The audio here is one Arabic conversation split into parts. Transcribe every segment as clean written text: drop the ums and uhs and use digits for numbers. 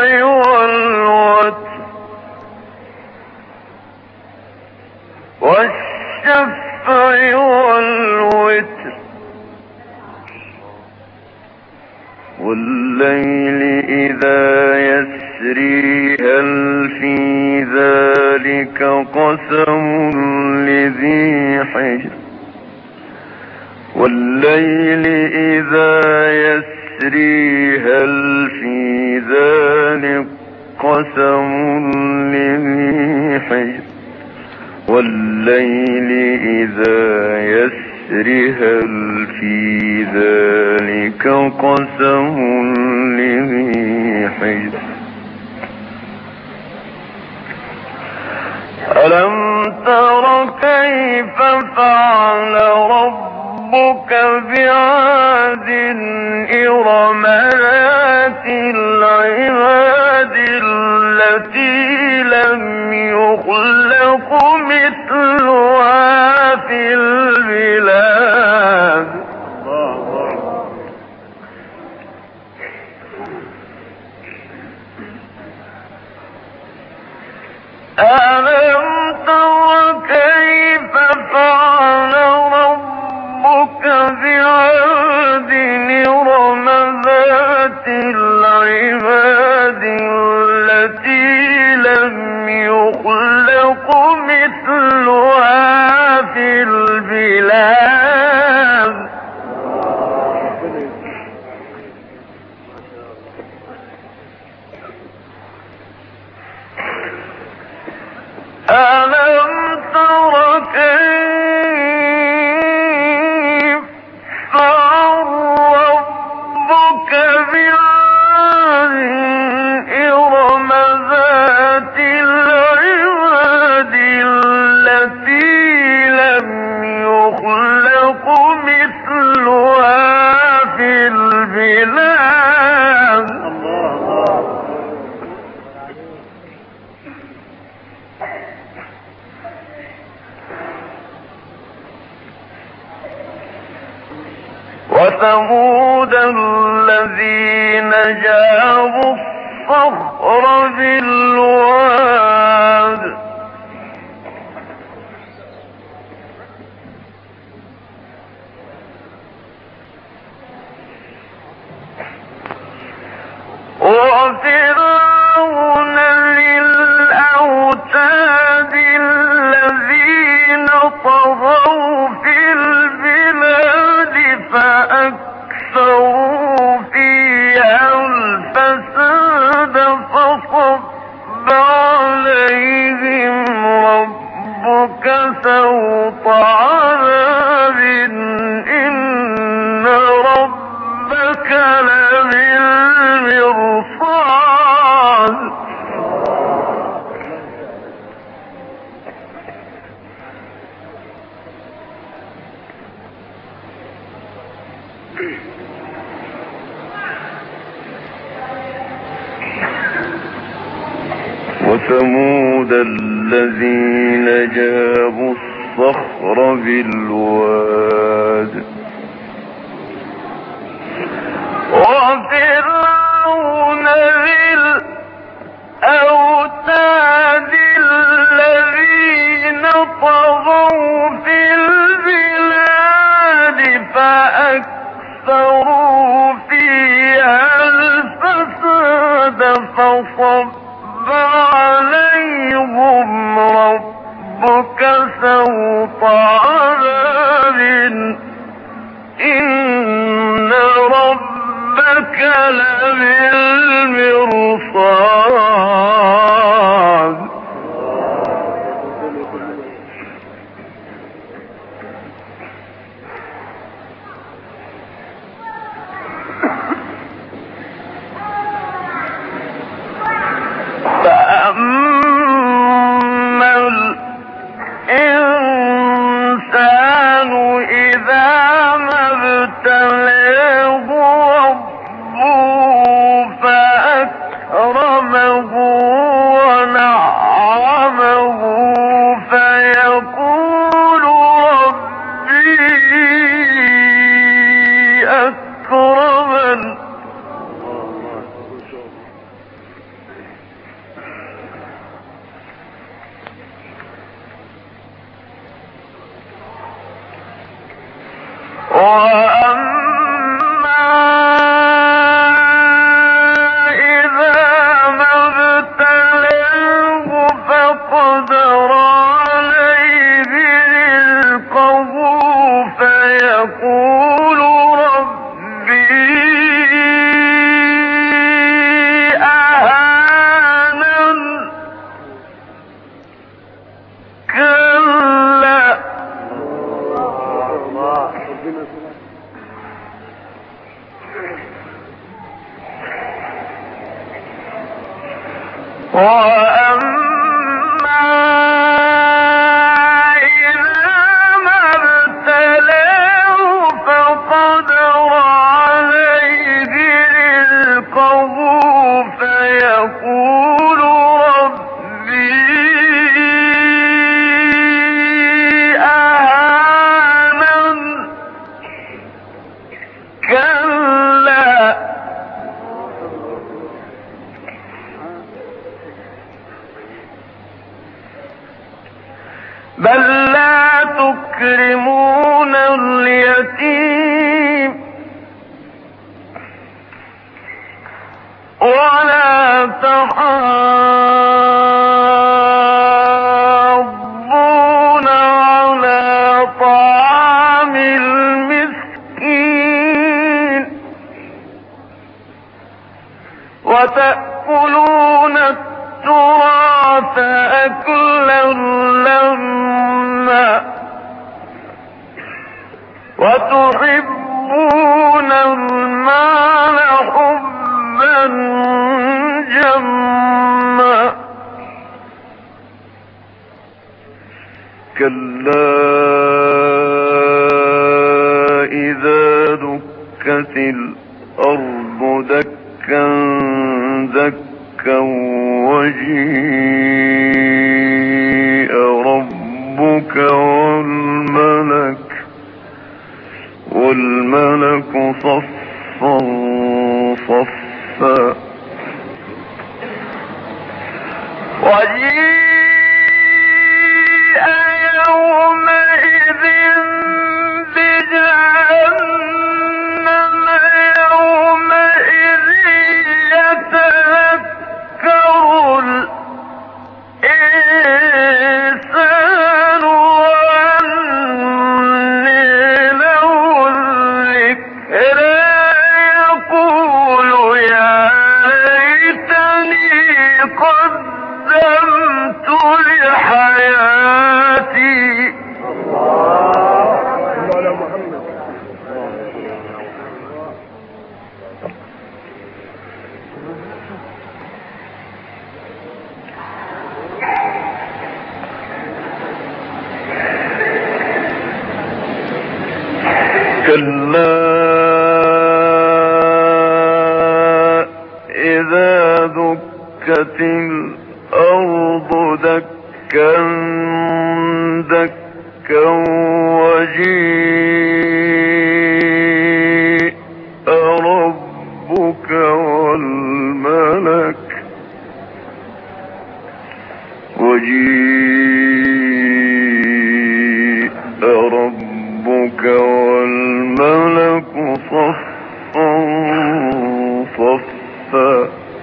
والشفع والوتر والليل إذا يسري هل في ذلك قسم لذي حجر والليل إذا يسري هل في ذلك قسم لذي حجر والليل إذا يسري هل في ذلك قسم لذي حجر ألم تر كيف فعل ربك بعاد إرم ذات العماد التي لم يخلق مثلها في البلاد ألم تر كيف فعل ربك بعاد إرم ذات العماد التي لم يخلق مثلها في البلاد ألم تر كيف فعل ربك بعاد إرم ذات العماد التي لم يخلق مثلها في البلاد وثمود الذين جابوا الصخر بالواد وفرعون ذي الأوتاد الذين طغوا في البلاد فأكثروا فيها الفساد فصب عليهم ربك سوط عذاب إن ربك لبالمرصاد وثمود الذين جابوا الصخر بالواد وفرعون ذي الأوتاد الذين طغوا في البلاد فأكثروا فيها الفساد فصب عليهم ربك سوط عذاب إن ربك لبالمرصاد فأما الإنسان إذا ما ابتلاه ربه فأكرمه ونعمه فيقول ربي أكرمن بل لا تكرمون اليتيم ولا تحاضون على طعام المسكين وتأكلون التراث أكلا لما وتحبون المال حبا جما كلا إذا دكت الأرض دكا دكا وجيء ربك والملك صفا صفا وجيء يومئذ بجهنم يومئذ يتذكر الإنسان وأنى له الذكرى يقول يا ليتني قدمت لحياتي كلا إذا دكت الأرض دكا دكا وجيء ربك والملك صفا صفا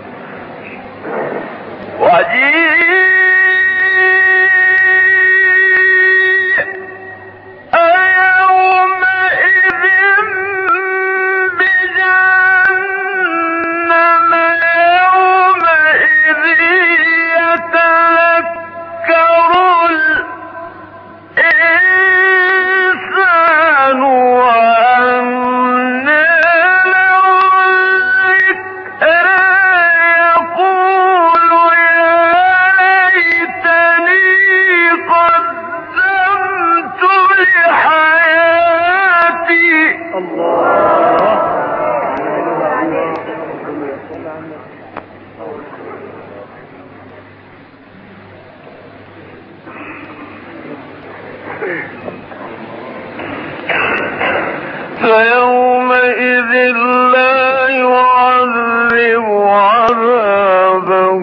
فيومئذ لا يعذب عذابه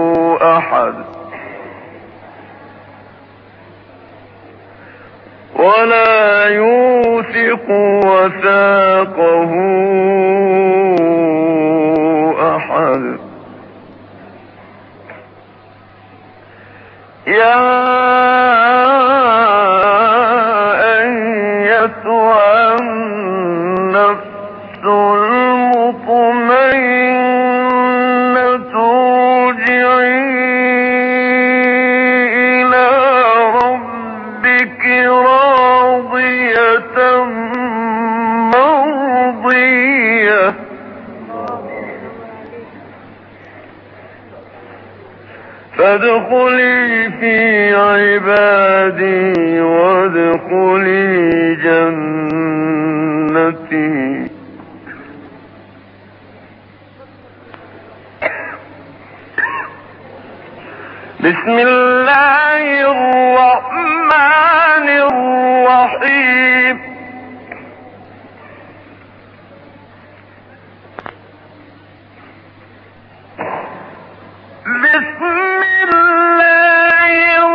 أحد ولا يوثق وثاقه أحد. يا أيتها النفس المطمئنة ارجعي إلى ربك راضية مرضية فادخلي في عبادي وادخلي جنتي. بسم الله الرحمن الرحيم. بسم الله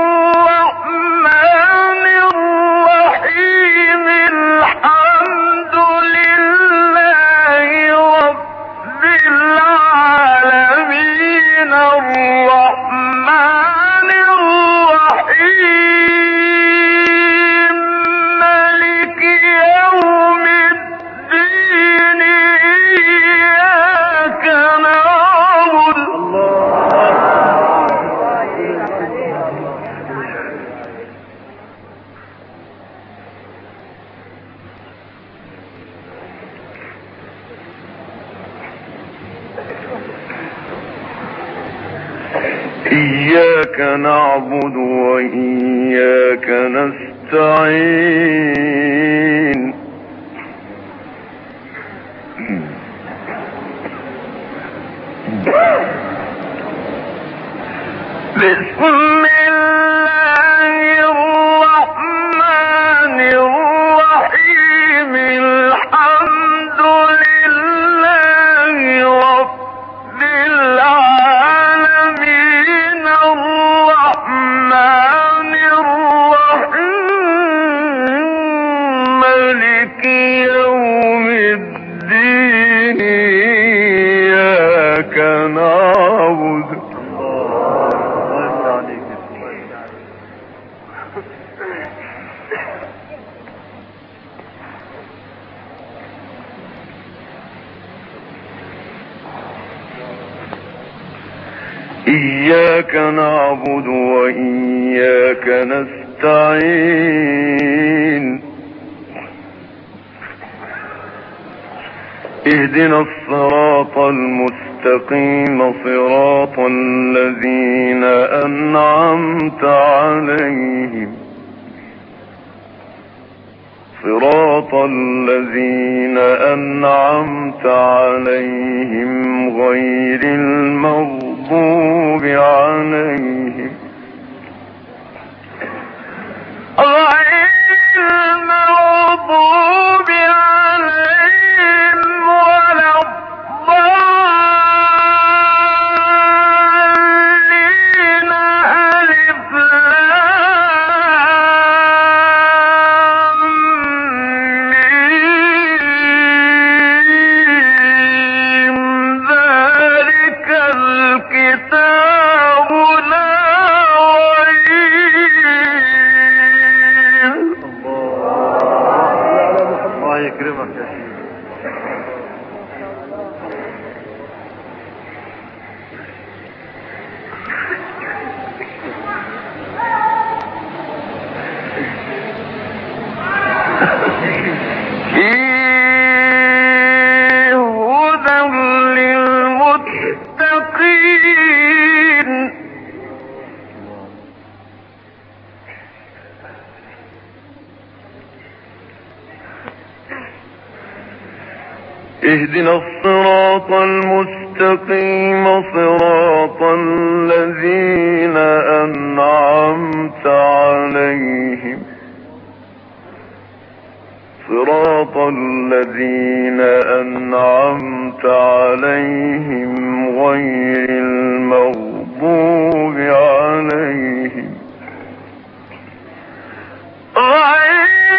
الرحمن الرحيم. الحمد لله رب العالمين الرحمن الرحيم مالك يوم الدين إياك نعبد إياك نعبد وإياك نستعين. بسم الله الرحمن الرحيم. الحمد لله رب العالمين الرحمن الرحيم مالك يوم الدين إياك نعبد إياك نعبد وإياك نستعين. اهدنا الصراط المستقيم صراط الذين أنعمت عليهم صراط الذين أنعمت عليهم غير المغضوب عليهم ولا الضالين. ألف لام ميم. ذلك الكتاب لا ريب. الله يكرمك يا شيخ. فيه هدى للمتقين. اهدنا الصراط المستقيم صراط الذين أنعمت عليهم صراط الذين أنعمت عليهم غير المغضوب عليهم غير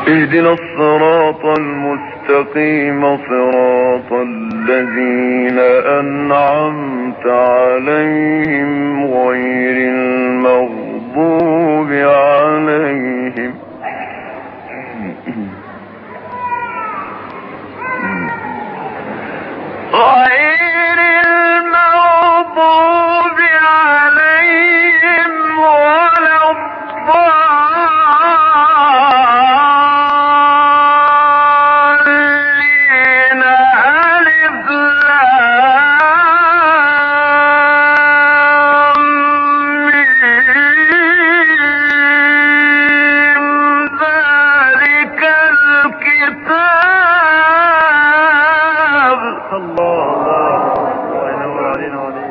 اهدنا الصراط المستقيم صراط الذين أنعمت عليهم غير المغضوب عليهم غير المغضوب عليهم ولا الضالين ألف لام ميم ذلك الكتاب. الله ينور علينا وعليك.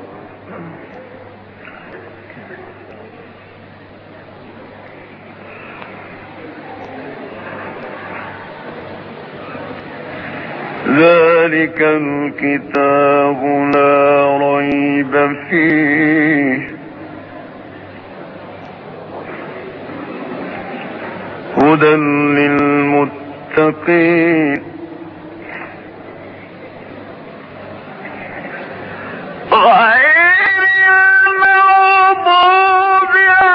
ذلك الكتاب لا ريب فيه هدى للمتقين غير المغضوب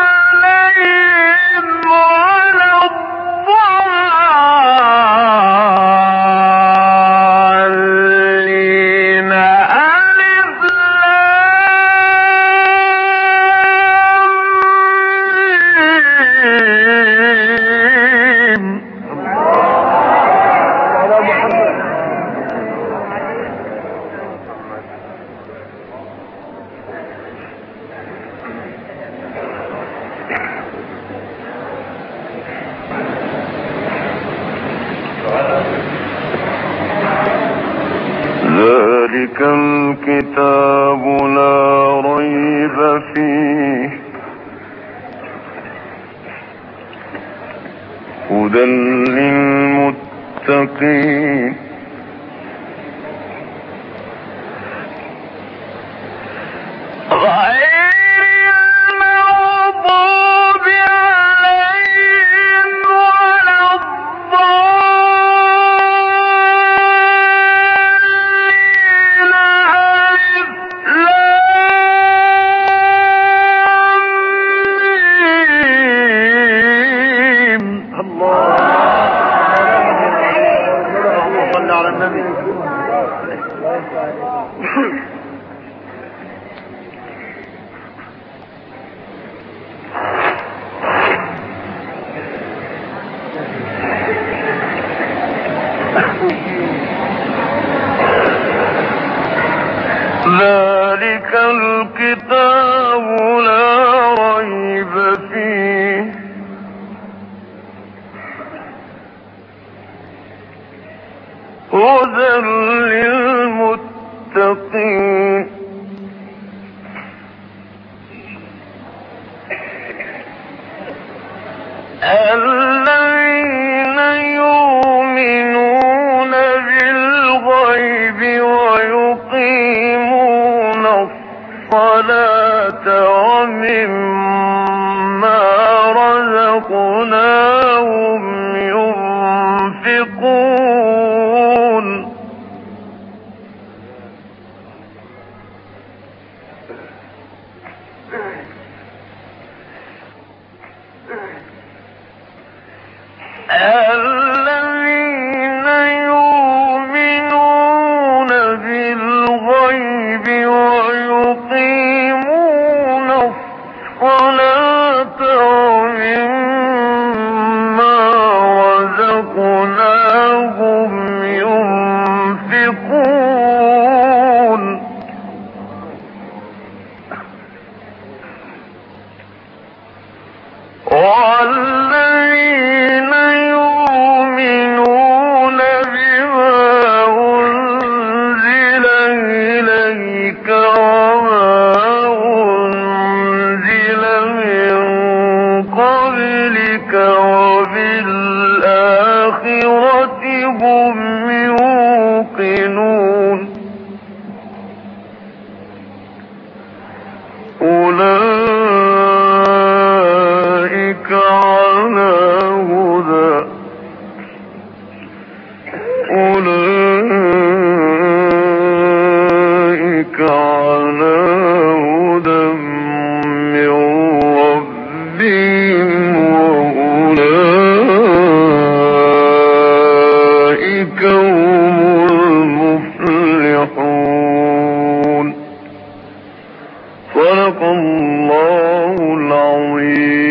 عليهم ولا الضالين ألف لام ذلك الكتاب لا ريب فيه هدى للمتقين ذلك الكتاب لا ريب فيه هدى للمتقين الذين يؤمنون بالغيب ويقيمون الصلاة ومما رزقناهم ينفقون الذين يؤمنون بالغيب ويقيمون الصلاة ومما رزقناهم ينفقون والذين يؤمنون بما أنزل إليك وما أنزل من قبلك وبالآخرة هم يوقنون أولئك على صدق الله العظيم.